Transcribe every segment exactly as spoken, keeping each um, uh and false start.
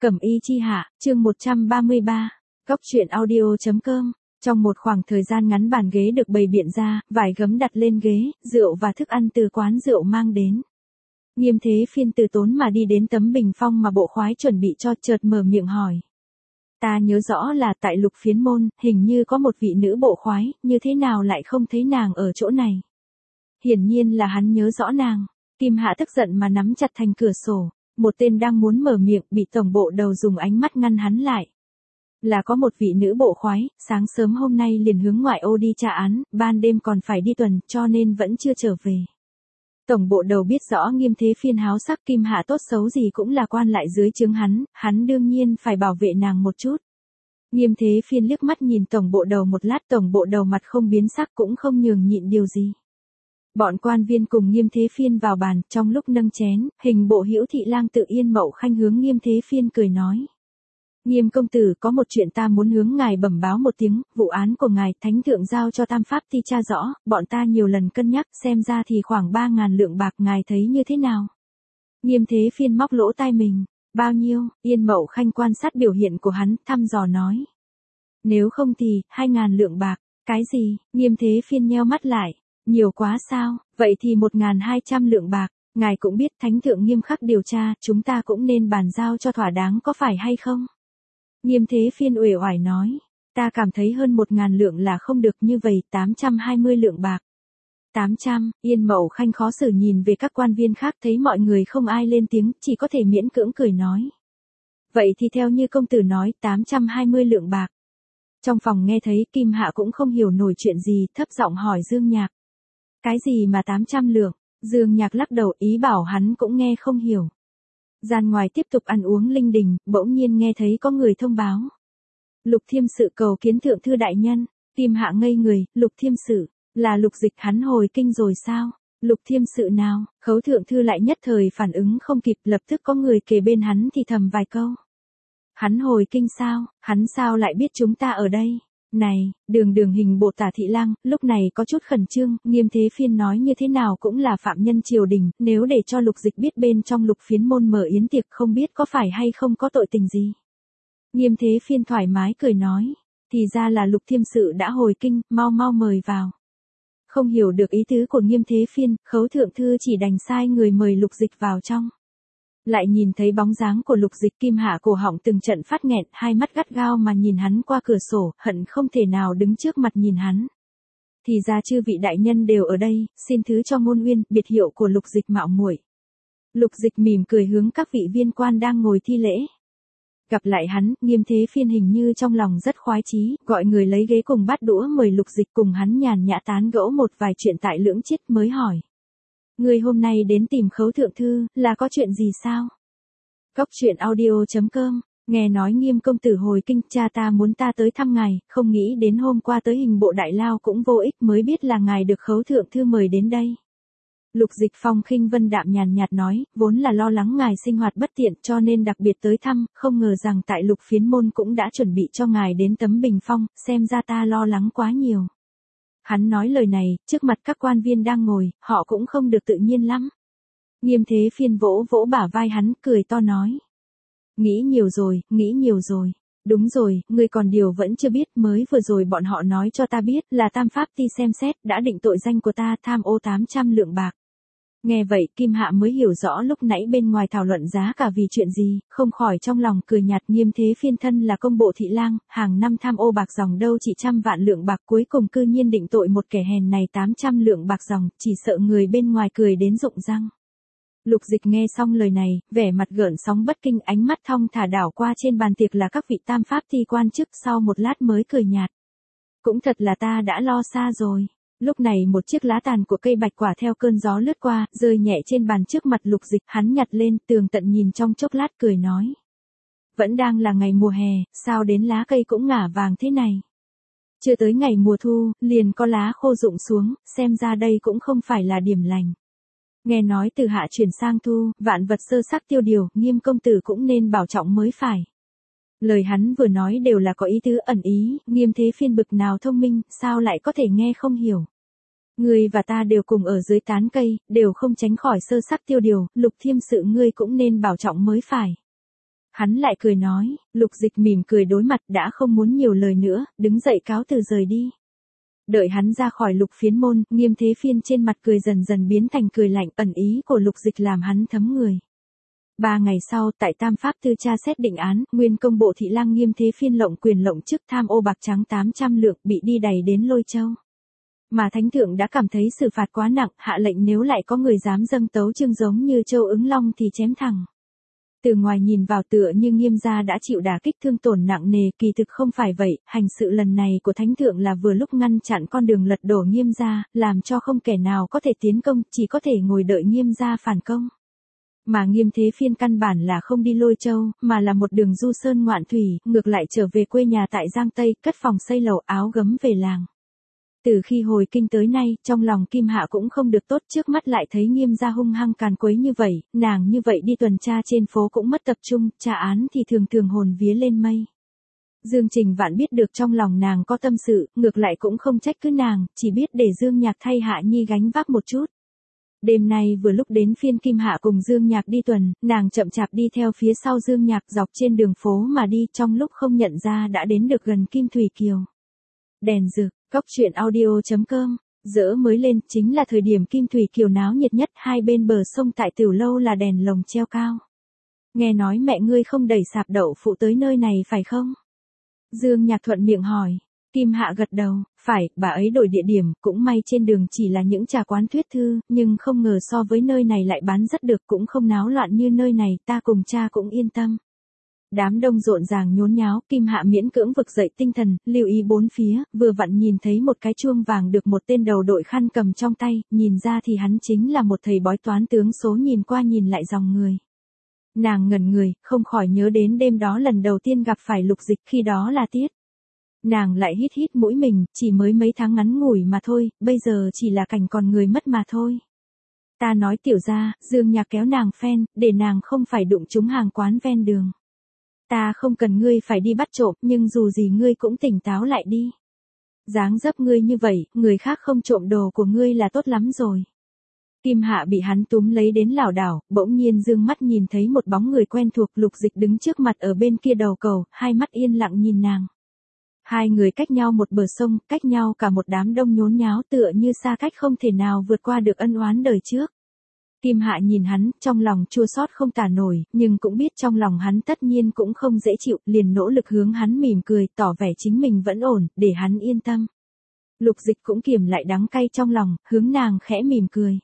Cẩm y chi hạ, chương một trăm ba mươi ba. Góc truyện audio chấm com. Trong một khoảng thời gian ngắn bàn ghế được bày biện ra, vải gấm đặt lên ghế, rượu và thức ăn từ quán rượu mang đến. Nghiêm Thế Phiên từ tốn mà đi đến tấm bình phong mà bộ khoái chuẩn bị cho, chợt mở miệng hỏi. Ta nhớ rõ là tại Lục Phiến môn, hình như có một vị nữ bộ khoái, như thế nào lại không thấy nàng ở chỗ này. Hiển nhiên là hắn nhớ rõ nàng. Kim Hạ tức giận mà nắm chặt thành cửa sổ. Một tên đang muốn mở miệng, bị tổng bộ đầu dùng ánh mắt ngăn hắn lại. Là có một vị nữ bộ khoái, sáng sớm hôm nay liền hướng ngoại ô đi tra án, ban đêm còn phải đi tuần, cho nên vẫn chưa trở về. Tổng bộ đầu biết rõ Nghiêm Thế Phiên háo sắc, Kim Hạ tốt xấu gì cũng là quan lại dưới trướng hắn, hắn đương nhiên phải bảo vệ nàng một chút. Nghiêm Thế Phiên liếc mắt nhìn tổng bộ đầu một lát, tổng bộ đầu mặt không biến sắc cũng không nhường nhịn điều gì. Bọn quan viên cùng Nghiêm Thế Phiên vào bàn, trong lúc nâng chén, hình bộ Hữu Thị Lang Tự Yên Mậu Khanh hướng Nghiêm Thế Phiên cười nói. Nghiêm công tử, có một chuyện ta muốn hướng ngài bẩm báo một tiếng, vụ án của ngài, thánh thượng giao cho Tam Pháp Ti tra rõ, bọn ta nhiều lần cân nhắc, xem ra thì khoảng ba ngàn lượng bạc, ngài thấy như thế nào? Nghiêm Thế Phiên móc lỗ tai mình, bao nhiêu? Yên Mậu Khanh quan sát biểu hiện của hắn, thăm dò nói. Nếu không thì, hai ngàn lượng bạc, cái gì? Nghiêm Thế Phiên nheo mắt lại. Nhiều quá sao, vậy thì một ngàn hai trăm lượng bạc, ngài cũng biết thánh thượng nghiêm khắc điều tra, chúng ta cũng nên bàn giao cho thỏa đáng có phải hay không? Nghiêm Thế Phiên uể oải nói, ta cảm thấy hơn một ngàn lượng là không được, như vậy tám trăm hai mươi lượng bạc. tám trăm, Yên Mậu Khanh khó xử nhìn về các quan viên khác, thấy mọi người không ai lên tiếng, chỉ có thể miễn cưỡng cười nói. Vậy thì theo như công tử nói, tám trăm hai mươi lượng bạc. Trong phòng nghe thấy, Kim Hạ cũng không hiểu nổi chuyện gì, thấp giọng hỏi Dương Nhạc. Cái gì mà tám trăm lượng? Dương Nhạc lắc đầu, ý bảo hắn cũng nghe không hiểu. Gian ngoài tiếp tục ăn uống linh đình, bỗng nhiên nghe thấy có người thông báo. Lục Thiêm Sự cầu kiến thượng thư đại nhân. Kim Hạ ngây người, Lục Thiêm Sự, là Lục Dịch, hắn hồi kinh rồi sao? Lục Thiêm Sự nào? Khấu thượng thư lại nhất thời phản ứng không kịp, lập tức có người kề bên hắn thì thầm vài câu. Hắn hồi kinh sao? Hắn sao lại biết chúng ta ở đây? Này, đường đường hình bộ Tả Thị Lang, lúc này có chút khẩn trương, Nghiêm Thế Phiên nói như thế nào cũng là phạm nhân triều đình, nếu để cho Lục Dịch biết bên trong Lục Phiến môn mở yến tiệc không biết có phải hay không có tội tình gì. Nghiêm Thế Phiên thoải mái cười nói, thì ra là Lục Thiêm Sự đã hồi kinh, mau mau mời vào. Không hiểu được ý tứ của Nghiêm Thế Phiên, Khấu thượng thư chỉ đành sai người mời Lục Dịch vào trong. Lại nhìn thấy bóng dáng của Lục Dịch, Kim Hạ cổ họng từng trận phát nghẹn, hai mắt gắt gao mà nhìn hắn qua cửa sổ, hận không thể nào đứng trước mặt nhìn hắn. Thì ra chư vị đại nhân đều ở đây, xin thứ cho ngôn uyên, biệt hiệu của Lục Dịch mạo muội. Lục Dịch mỉm cười hướng các vị viên quan đang ngồi thi lễ. Gặp lại hắn, Nghiêm Thế Phiên hình như trong lòng rất khoái chí, gọi người lấy ghế cùng bát đũa mời Lục Dịch cùng hắn nhàn nhã tán gẫu một vài chuyện tại Lưỡng Chiết mới hỏi. Người hôm nay đến tìm Khấu thượng thư, là có chuyện gì sao? Góc truyện audio chấm com, nghe nói Nghiêm công tử hồi kinh, cha ta muốn ta tới thăm ngài, không nghĩ đến hôm qua tới hình bộ đại lao cũng vô ích, mới biết là ngài được Khấu thượng thư mời đến đây. Lục Dịch phong khinh vân đạm nhàn nhạt nói, vốn là lo lắng ngài sinh hoạt bất tiện cho nên đặc biệt tới thăm, không ngờ rằng tại Lục Phiến môn cũng đã chuẩn bị cho ngài đến tấm bình phong, xem ra ta lo lắng quá nhiều. Hắn nói lời này, trước mặt các quan viên đang ngồi, họ cũng không được tự nhiên lắm. Nghiêm Thế Phiên vỗ vỗ bả vai hắn, cười to nói. Nghĩ nhiều rồi, nghĩ nhiều rồi. Đúng rồi, ngươi còn điều vẫn chưa biết, mới vừa rồi bọn họ nói cho ta biết là Tam Pháp Ti xem xét, đã định tội danh của ta tham ô tám trăm lượng bạc. Nghe vậy, Kim Hạ mới hiểu rõ lúc nãy bên ngoài thảo luận giá cả vì chuyện gì, không khỏi trong lòng cười nhạt. Nghiêm Thế Phiên thân là công bộ thị lang, hàng năm tham ô bạc dòng đâu chỉ trăm vạn lượng bạc, cuối cùng cư nhiên định tội một kẻ hèn này tám trăm lượng bạc dòng, chỉ sợ người bên ngoài cười đến rụng răng. Lục Dịch nghe xong lời này, vẻ mặt gợn sóng bất kinh, ánh mắt thong thả đảo qua trên bàn tiệc là các vị Tam Pháp Ti quan chức, sau một lát mới cười nhạt. Cũng thật là ta đã lo xa rồi. Lúc này một chiếc lá tàn của cây bạch quả theo cơn gió lướt qua, rơi nhẹ trên bàn trước mặt Lục Dịch, hắn nhặt lên, tường tận nhìn trong chốc lát cười nói. Vẫn đang là ngày mùa hè, sao đến lá cây cũng ngả vàng thế này? Chưa tới ngày mùa thu, liền có lá khô rụng xuống, xem ra đây cũng không phải là điểm lành. Nghe nói từ hạ chuyển sang thu, vạn vật sơ sắc tiêu điều, Nghiêm công tử cũng nên bảo trọng mới phải. Lời hắn vừa nói đều là có ý tứ ẩn ý, Nghiêm Thế Phiên bực nào thông minh, sao lại có thể nghe không hiểu. Ngươi và ta đều cùng ở dưới tán cây, đều không tránh khỏi sơ sắc tiêu điều, Lục Thiêm Sự ngươi cũng nên bảo trọng mới phải. Hắn lại cười nói, Lục Dịch mỉm cười đối mặt đã không muốn nhiều lời nữa, đứng dậy cáo từ rời đi. Đợi hắn ra khỏi Lục Phiến môn, Nghiêm Thế Phiên trên mặt cười dần dần biến thành cười lạnh, ẩn ý của Lục Dịch làm hắn thấm người. Ba ngày sau, tại Tam Pháp Tư tra xét định án, nguyên công bộ thị lang Nghiêm Thế Phiên lộng quyền lộng chức tham ô bạc trắng tám trăm lượng bị đi đày đến Lôi Châu. Mà Thánh Thượng đã cảm thấy xử phạt quá nặng, hạ lệnh nếu lại có người dám dâng tấu chương giống như Châu Ứng Long thì chém thẳng. Từ ngoài nhìn vào tựa như Nghiêm gia đã chịu đả kích thương tổn nặng nề, kỳ thực không phải vậy, hành sự lần này của Thánh Thượng là vừa lúc ngăn chặn con đường lật đổ Nghiêm gia, làm cho không kẻ nào có thể tiến công, chỉ có thể ngồi đợi Nghiêm gia phản công. Mà Nghiêm Thế Phiên căn bản là không đi Lôi Châu, mà là một đường du sơn ngoạn thủy, ngược lại trở về quê nhà tại Giang Tây, cất phòng xây lầu áo gấm về làng. Từ khi hồi kinh tới nay, trong lòng Kim Hạ cũng không được tốt, trước mắt lại thấy Nghiêm gia hung hăng càn quấy như vậy, nàng như vậy đi tuần tra trên phố cũng mất tập trung, tra án thì thường thường hồn vía lên mây. Dương Trình Vạn biết được trong lòng nàng có tâm sự, ngược lại cũng không trách cứ nàng, chỉ biết để Dương Nhạc thay Hạ Nhi gánh vác một chút. Đêm nay vừa lúc đến phiên Kim Hạ cùng Dương Nhạc đi tuần, nàng chậm chạp đi theo phía sau Dương Nhạc dọc trên đường phố mà đi, trong lúc không nhận ra đã đến được gần Kim Thủy Kiều. Đèn rực, Cóc truyện audio chấm com, dỡ mới lên, chính là thời điểm Kim Thủy Kiều náo nhiệt nhất, hai bên bờ sông tại tiểu lâu là đèn lồng treo cao. Nghe nói mẹ ngươi không đẩy sạp đậu phụ tới nơi này phải không? Dương Nhạc thuận miệng hỏi. Kim Hạ gật đầu, phải, bà ấy đổi địa điểm, cũng may trên đường chỉ là những trà quán thuyết thư, nhưng không ngờ so với nơi này lại bán rất được, cũng không náo loạn như nơi này, ta cùng cha cũng yên tâm. Đám đông rộn ràng nhốn nháo, Kim Hạ miễn cưỡng vực dậy tinh thần, lưu ý bốn phía, vừa vặn nhìn thấy một cái chuông vàng được một tên đầu đội khăn cầm trong tay, nhìn ra thì hắn chính là một thầy bói toán tướng số, nhìn qua nhìn lại dòng người. Nàng ngẩn người, không khỏi nhớ đến đêm đó lần đầu tiên gặp phải Lục Dịch, khi đó là Tiết. Nàng lại hít hít mũi mình, chỉ mới mấy tháng ngắn ngủi mà thôi, bây giờ chỉ là cảnh còn người mất mà thôi. Ta nói tiểu gia, Dương Nhạc kéo nàng phen, để nàng không phải đụng trúng hàng quán ven đường. Ta không cần ngươi phải đi bắt trộm, nhưng dù gì ngươi cũng tỉnh táo lại đi. Dáng dấp ngươi như vậy, người khác không trộm đồ của ngươi là tốt lắm rồi. Kim Hạ bị hắn túm lấy đến lảo đảo, bỗng nhiên dương mắt nhìn thấy một bóng người quen thuộc, Lục Dịch đứng trước mặt ở bên kia đầu cầu, hai mắt yên lặng nhìn nàng. Hai người cách nhau một bờ sông, cách nhau cả một đám đông nhốn nháo, tựa như xa cách không thể nào vượt qua được ân oán đời trước. Kim Hạ nhìn hắn, trong lòng chua xót không tả nổi, nhưng cũng biết trong lòng hắn tất nhiên cũng không dễ chịu, liền nỗ lực hướng hắn mỉm cười, tỏ vẻ chính mình vẫn ổn, để hắn yên tâm. Lục Dịch cũng kiềm lại đắng cay trong lòng, hướng nàng khẽ mỉm cười.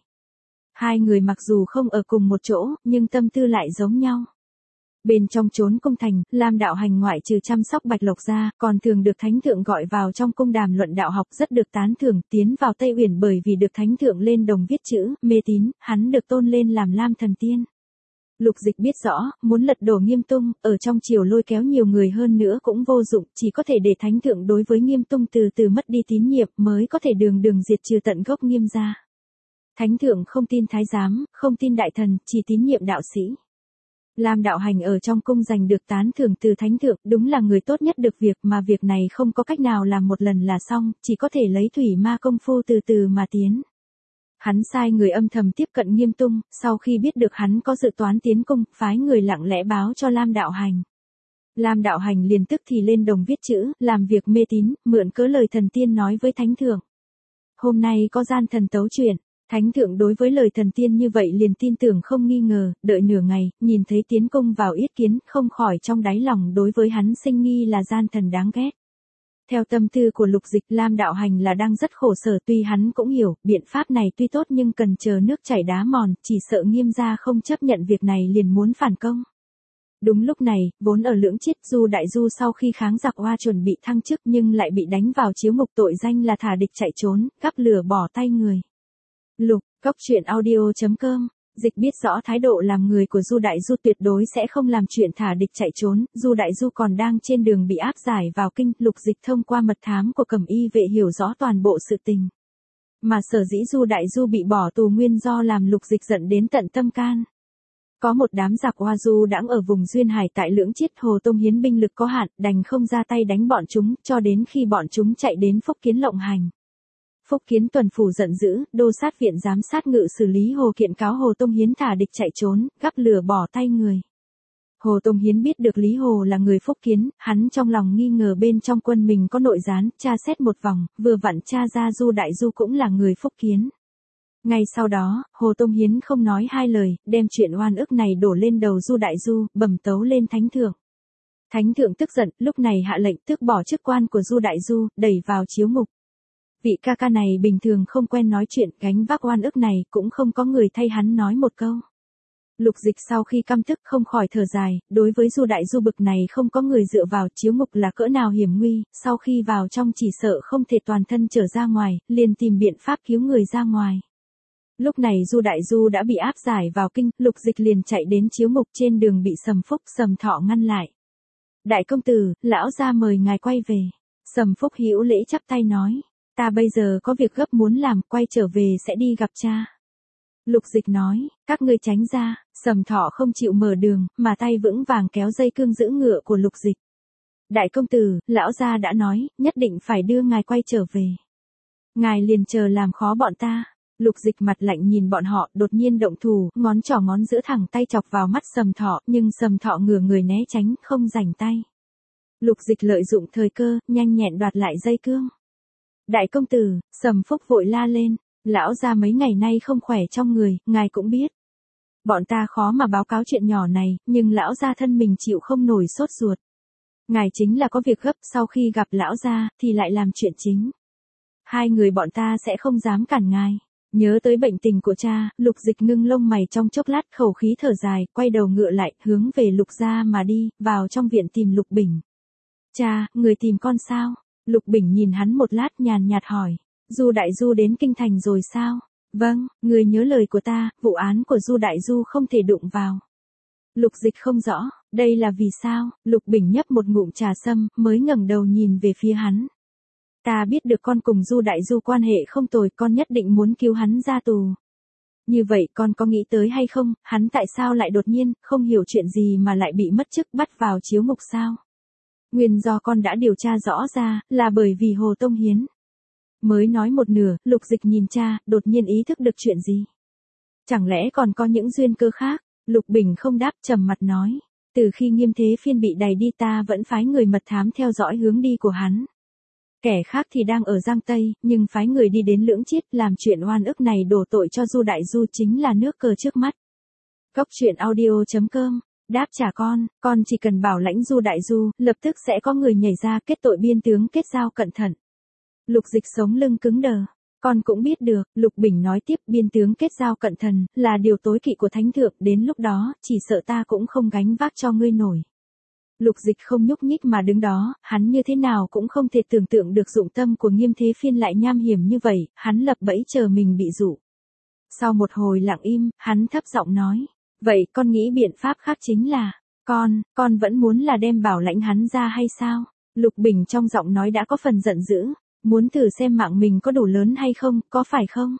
Hai người mặc dù không ở cùng một chỗ, nhưng tâm tư lại giống nhau. Bên trong chốn cung thành, Lam Đạo Hành ngoại trừ chăm sóc Bạch Lộc ra, còn thường được Thánh Thượng gọi vào trong cung đàm luận đạo học, rất được tán thưởng, tiến vào Tây Uyển bởi vì được Thánh Thượng lên đồng viết chữ, mê tín, hắn được tôn lên làm Lam Thần Tiên. Lục Dịch biết rõ, muốn lật đổ Nghiêm Tung, ở trong triều lôi kéo nhiều người hơn nữa cũng vô dụng, chỉ có thể để Thánh Thượng đối với Nghiêm Tung từ từ mất đi tín nhiệm, mới có thể đường đường diệt trừ tận gốc Nghiêm gia. Thánh Thượng không tin thái giám, không tin đại thần, chỉ tín nhiệm đạo sĩ. Lam Đạo Hành ở trong cung giành được tán thưởng từ Thánh Thượng, đúng là người tốt nhất được việc, mà việc này không có cách nào làm một lần là xong, chỉ có thể lấy thủy ma công phu từ từ mà tiến. Hắn sai người âm thầm tiếp cận Nghiêm Tung, sau khi biết được hắn có dự toán tiến cung, phái người lặng lẽ báo cho Lam Đạo Hành. Lam Đạo Hành liền tức thì lên đồng viết chữ, làm việc mê tín, mượn cớ lời thần tiên nói với Thánh Thượng. Hôm nay có gian thần tấu chuyện. Thánh Thượng đối với lời thần tiên như vậy liền tin tưởng không nghi ngờ, đợi nửa ngày, nhìn thấy tiến công vào yết kiến, không khỏi trong đáy lòng đối với hắn sinh nghi là gian thần đáng ghét. Theo tâm tư của Lục Dịch, Lam Đạo Hành là đang rất khổ sở, tuy hắn cũng hiểu, biện pháp này tuy tốt nhưng cần chờ nước chảy đá mòn, chỉ sợ Nghiêm gia không chấp nhận việc này liền muốn phản công. Đúng lúc này, vốn ở Lưỡng Chiết, Du Đại Du sau khi kháng giặc oa chuẩn bị thăng chức nhưng lại bị đánh vào chiếu ngục, tội danh là thả địch chạy trốn, gắp lửa bỏ tay người. Lục, Cóc truyện audio chấm com, Dịch biết rõ thái độ làm người của Du Đại Du tuyệt đối sẽ không làm chuyện thả địch chạy trốn, Du Đại Du còn đang trên đường bị áp giải vào kinh, Lục Dịch thông qua mật thám của Cẩm Y vệ hiểu rõ toàn bộ sự tình. Mà sở dĩ Du Đại Du bị bỏ tù nguyên do làm Lục Dịch giận đến tận tâm can. Có một đám giặc Hoa Du đãng ở vùng Duyên Hải tại Lưỡng Chiết, Hồ Tông Hiến binh lực có hạn, đành không ra tay đánh bọn chúng, cho đến khi bọn chúng chạy đến Phúc Kiến lộng hành. Phúc Kiến tuần phủ giận dữ, đô sát viện giám sát ngự xử lý Hồ kiện cáo Hồ Tông Hiến thả địch chạy trốn, gắp lửa bỏ tay người. Hồ Tông Hiến biết được Lý Hồ là người phúc kiến, hắn trong lòng nghi ngờ bên trong quân mình có nội gián, tra xét một vòng, vừa vặn tra ra Du Đại Du cũng là người phúc kiến. Ngay sau đó, Hồ Tông Hiến không nói hai lời, đem chuyện oan ức này đổ lên đầu Du Đại Du, bẩm tấu lên Thánh Thượng. Thánh Thượng tức giận, lúc này hạ lệnh tước bỏ chức quan của Du Đại Du, đẩy vào chiếu ngục. Vị ca ca này bình thường không quen nói chuyện, gánh vác oan ức này cũng không có người thay hắn nói một câu. Lục Dịch sau khi căm tức không khỏi thở dài, đối với Du Đại Du bực này không có người dựa vào, chiếu ngục là cỡ nào hiểm nguy, sau khi vào trong chỉ sợ không thể toàn thân trở ra ngoài, liền tìm biện pháp cứu người ra ngoài. Lúc này Du Đại Du đã bị áp giải vào kinh, Lục Dịch liền chạy đến chiếu ngục, trên đường bị Sầm Phúc, Sầm Thọ ngăn lại. Đại công tử, lão gia mời ngài quay về. Sầm Phúc hữu lễ chắp tay nói, ta bây giờ có việc gấp muốn làm, quay trở về sẽ đi gặp cha. Lục Dịch nói, các ngươi tránh ra. Sầm Thọ không chịu mở đường, mà tay vững vàng kéo dây cương giữ ngựa của Lục Dịch. Đại công tử, lão gia đã nói, nhất định phải đưa ngài quay trở về. Ngài liền chờ làm khó bọn ta. Lục Dịch mặt lạnh nhìn bọn họ, đột nhiên động thủ, ngón trỏ ngón giữa thẳng tay chọc vào mắt Sầm Thọ, nhưng Sầm Thọ ngửa người né tránh, không rảnh tay. Lục Dịch lợi dụng thời cơ, nhanh nhẹn đoạt lại dây cương. Đại công tử, Sầm Phúc vội la lên, lão gia mấy ngày nay không khỏe trong người, ngài cũng biết. Bọn ta khó mà báo cáo chuyện nhỏ này, nhưng lão gia thân mình chịu không nổi sốt ruột. Ngài chính là có việc gấp, sau khi gặp lão gia, thì lại làm chuyện chính. Hai người bọn ta sẽ không dám cản ngài. Nhớ tới bệnh tình của cha, Lục Dịch ngưng lông mày trong chốc lát, khẩu khí thở dài, quay đầu ngựa lại, hướng về Lục gia mà đi, vào trong viện tìm Lục Bình. Cha, người tìm con sao? Lục Bình nhìn hắn một lát nhàn nhạt hỏi. Du Đại Du đến kinh thành rồi sao? Vâng, người nhớ lời của ta, vụ án của Du Đại Du không thể đụng vào. Lục Dịch không rõ, đây là vì sao? Lục Bình nhấp một ngụm trà sâm, mới ngẩng đầu nhìn về phía hắn. Ta biết được con cùng Du Đại Du quan hệ không tồi, con nhất định muốn cứu hắn ra tù. Như vậy con có nghĩ tới hay không, hắn tại sao lại đột nhiên, không hiểu chuyện gì mà lại bị mất chức bắt vào chiếu ngục sao? Nguyên do con đã điều tra rõ ra, là bởi vì Hồ Tông Hiến. Mới nói một nửa, Lục Dịch nhìn cha, đột nhiên ý thức được chuyện gì. Chẳng lẽ còn có những duyên cơ khác? Lục Bình không đáp, trầm mặt nói. Từ khi Nghiêm Thế Phiên bị đày đi ta vẫn phái người mật thám theo dõi hướng đi của hắn. Kẻ khác thì đang ở Giang Tây, nhưng phái người đi đến Lưỡng Chiết làm chuyện oan ức này đổ tội cho Du Đại Du chính là nước cờ trước mắt. Cốc truyện audio chấm com, đáp trả con, con chỉ cần bảo lãnh Du Đại Du, lập tức sẽ có người nhảy ra kết tội biên tướng kết giao cẩn thận. Lục Dịch sống lưng cứng đờ. Con cũng biết được, Lục Bình nói tiếp, biên tướng kết giao cận thần, là điều tối kỵ của Thánh Thượng, đến lúc đó, chỉ sợ ta cũng không gánh vác cho ngươi nổi. Lục Dịch không nhúc nhích mà đứng đó, hắn như thế nào cũng không thể tưởng tượng được dụng tâm của Nghiêm Thế Phiên lại nham hiểm như vậy, hắn lập bẫy chờ mình bị dụ. Sau một hồi lặng im, hắn thấp giọng nói, vậy con nghĩ biện pháp khác chính là, con, con vẫn muốn là đem bảo lãnh hắn ra hay sao? Lục Bình trong giọng nói đã có phần giận dữ. Muốn thử xem mạng mình có đủ lớn hay không, có phải không?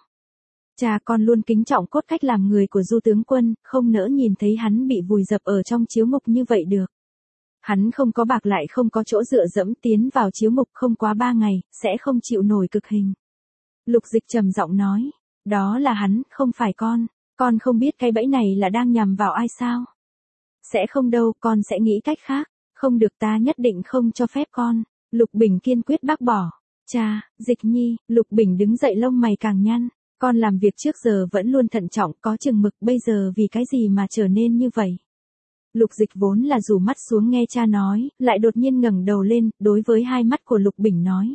Cha con luôn kính trọng cốt cách làm người của Du tướng quân, không nỡ nhìn thấy hắn bị vùi dập ở trong chiếu ngục như vậy được. Hắn không có bạc lại không có chỗ dựa dẫm, tiến vào chiếu ngục không quá ba ngày, sẽ không chịu nổi cực hình. Lục Dịch trầm giọng nói, đó là hắn, không phải con, con không biết cái bẫy này là đang nhằm vào ai sao? Sẽ không đâu, con sẽ nghĩ cách khác, không được, ta nhất định không cho phép con. Lục Bình kiên quyết bác bỏ. Cha, Dịch Nhi, Lục Bình đứng dậy lông mày càng nhăn, con làm việc trước giờ vẫn luôn thận trọng, có chừng mực, bây giờ vì cái gì mà trở nên như vậy? Lục Dịch vốn là rủ mắt xuống nghe cha nói, lại đột nhiên ngẩng đầu lên, đối với hai mắt của Lục Bình nói.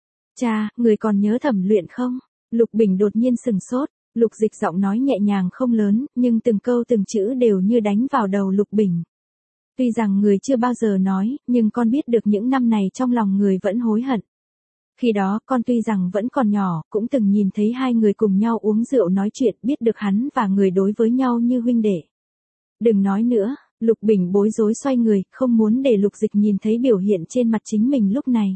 Cha, người còn nhớ Thẩm Luyện không? Lục Bình đột nhiên sừng sốt, Lục Dịch giọng nói nhẹ nhàng không lớn, nhưng từng câu từng chữ đều như đánh vào đầu Lục Bình. Tuy rằng người chưa bao giờ nói, nhưng con biết được những năm này trong lòng người vẫn hối hận. Khi đó con tuy rằng vẫn còn nhỏ, cũng từng nhìn thấy hai người cùng nhau uống rượu nói chuyện, biết được hắn và người đối với nhau như huynh đệ. Đừng nói nữa, Lục Bình bối rối xoay người, không muốn để Lục Dịch nhìn thấy biểu hiện trên mặt chính mình lúc này.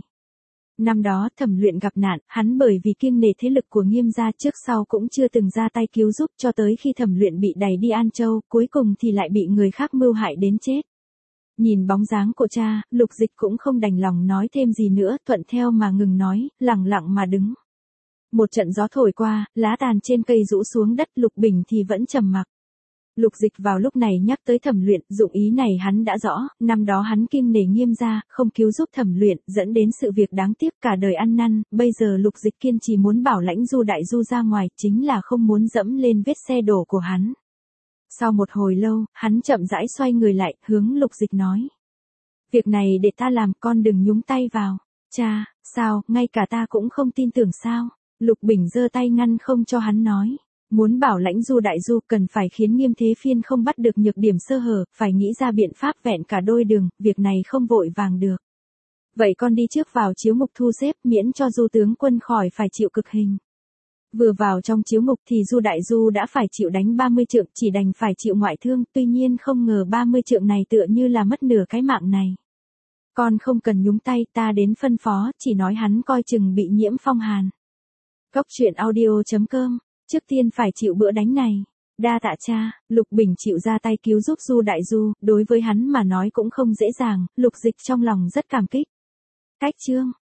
Năm đó Thẩm Luyện gặp nạn, hắn bởi vì kiêng nể thế lực của Nghiêm gia trước sau cũng chưa từng ra tay cứu giúp, cho tới khi Thẩm Luyện bị đày đi An Châu, cuối cùng thì lại bị người khác mưu hại đến chết. Nhìn bóng dáng của cha, Lục Dịch cũng không đành lòng nói thêm gì nữa, thuận theo mà ngừng nói, lặng lặng mà đứng. Một trận gió thổi qua, lá tàn trên cây rũ xuống đất, Lục Bình thì vẫn trầm mặc. Lục Dịch vào lúc này nhắc tới Thẩm Luyện, dụng ý này hắn đã rõ, năm đó hắn kim nể Nghiêm gia, không cứu giúp Thẩm Luyện, dẫn đến sự việc đáng tiếc cả đời ăn năn, bây giờ Lục Dịch kiên trì muốn bảo lãnh Du Đại Du ra ngoài, chính là không muốn dẫm lên vết xe đổ của hắn. Sau một hồi lâu, hắn chậm rãi xoay người lại, hướng Lục Dịch nói. Việc này để ta làm, con đừng nhúng tay vào. Cha, sao, ngay cả ta cũng không tin tưởng sao? Lục Bình giơ tay ngăn không cho hắn nói. Muốn bảo lãnh Du Đại Du cần phải khiến Nghiêm Thế Phiên không bắt được nhược điểm sơ hở, phải nghĩ ra biện pháp vẹn cả đôi đường, việc này không vội vàng được. Vậy con đi trước vào chiếu ngục thu xếp miễn cho Du tướng quân khỏi phải chịu cực hình. Vừa vào trong chiếu ngục thì Du Đại Du đã phải chịu đánh ba mươi trượng, chỉ đành phải chịu ngoại thương, tuy nhiên không ngờ ba mươi trượng này tựa như là mất nửa cái mạng này. Con không cần nhúng tay, ta đến phân phó, chỉ nói hắn coi chừng bị nhiễm phong hàn. Cốc truyện audio chấm com, trước tiên phải chịu bữa đánh này. Đa tạ cha, Lục Bình chịu ra tay cứu giúp Du Đại Du, đối với hắn mà nói cũng không dễ dàng, Lục Dịch trong lòng rất cảm kích. Cách chương